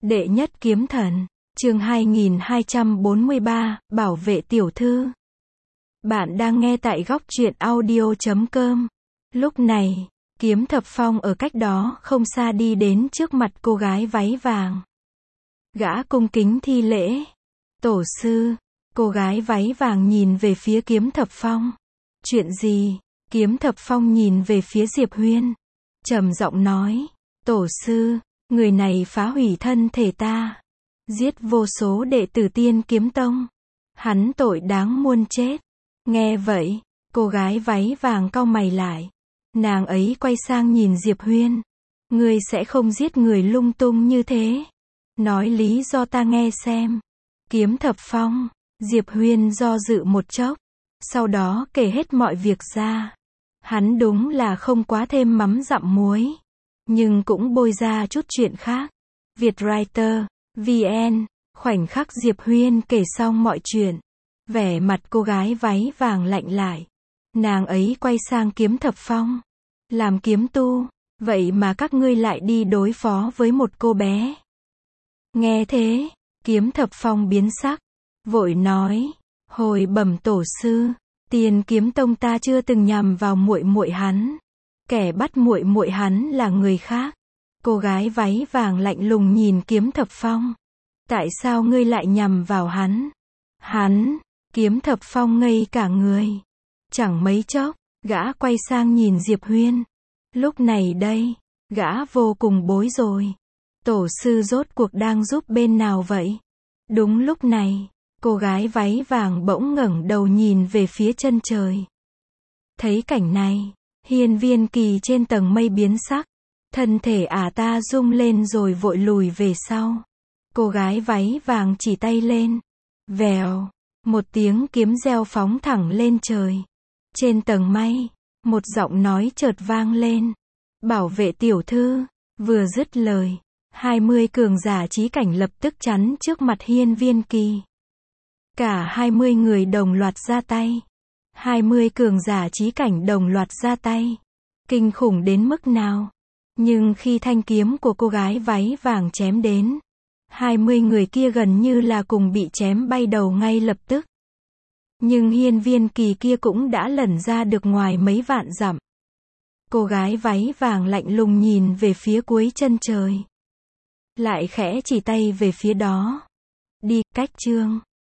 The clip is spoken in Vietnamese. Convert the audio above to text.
Đệ nhất kiếm thần, chương 2243, bảo vệ tiểu thư. Bạn đang nghe tại góc truyện audio.com. Lúc này, Kiếm Thập Phong ở cách đó không xa đi đến trước mặt cô gái váy vàng. Gã cung kính thi lễ. Tổ sư. Cô gái váy vàng nhìn về phía Kiếm Thập Phong. Chuyện gì? Kiếm Thập Phong nhìn về phía Diệp Huyên. Trầm giọng nói. Tổ sư, người này phá hủy thân thể ta. Giết vô số đệ tử Tiên Kiếm Tông. Hắn tội đáng muôn chết. Nghe vậy, cô gái váy vàng cau mày lại. Nàng ấy quay sang nhìn Diệp Huyên. Ngươi sẽ không giết người lung tung như thế. Nói lý do ta nghe xem. Kiếm Thập Phong. Diệp Huyên do dự một chốc. Sau đó kể hết mọi việc ra. Hắn đúng là không quá thêm mắm dặm muối. Nhưng cũng bôi ra chút chuyện khác. Vietwriter, VN, khoảnh khắc Diệp Huyên kể xong mọi chuyện. Vẻ mặt cô gái váy vàng lạnh lại. Nàng ấy quay sang Kiếm Thập Phong. Làm kiếm tu, vậy mà các ngươi lại đi đối phó với một cô bé. Nghe thế, Kiếm Thập Phong biến sắc. Vội nói, hồi bẩm tổ sư, Tiên Kiếm Tông ta chưa từng nhằm vào muội muội hắn. Kẻ bắt muội muội hắn là người khác. Cô gái váy vàng lạnh lùng nhìn Kiếm Thập Phong. Tại sao ngươi lại nhằm vào hắn? Hắn, Kiếm Thập Phong ngây cả người. Chẳng mấy chốc, gã quay sang nhìn Diệp Huyên. Lúc này đây, gã vô cùng bối rối. Tổ sư rốt cuộc đang giúp bên nào vậy? Đúng lúc này, cô gái váy vàng bỗng ngẩng đầu nhìn về phía chân trời. Thấy cảnh này, Hiên Viên Kỳ trên tầng mây biến sắc. Thân thể ta rung lên rồi vội lùi về sau. Cô gái váy vàng chỉ tay lên. Vèo, một tiếng kiếm reo phóng thẳng lên trời. Trên tầng mây, một giọng nói chợt vang lên. Bảo vệ tiểu thư. Vừa dứt lời, 20 cường giả chí cảnh lập tức chắn trước mặt Hiên Viên Kỳ. Cả 20 người đồng loạt ra tay. 20 cường giả chí cảnh đồng loạt ra tay. Kinh khủng đến mức nào? Nhưng khi thanh kiếm của cô gái váy vàng chém đến, 20 người kia gần như là cùng bị chém bay đầu ngay lập tức. Nhưng Hiên Viên Kỳ kia cũng đã lẩn ra được ngoài mấy vạn dặm. Cô gái váy vàng lạnh lùng nhìn về phía cuối chân trời. Lại khẽ chỉ tay về phía đó. Đi, cách chương.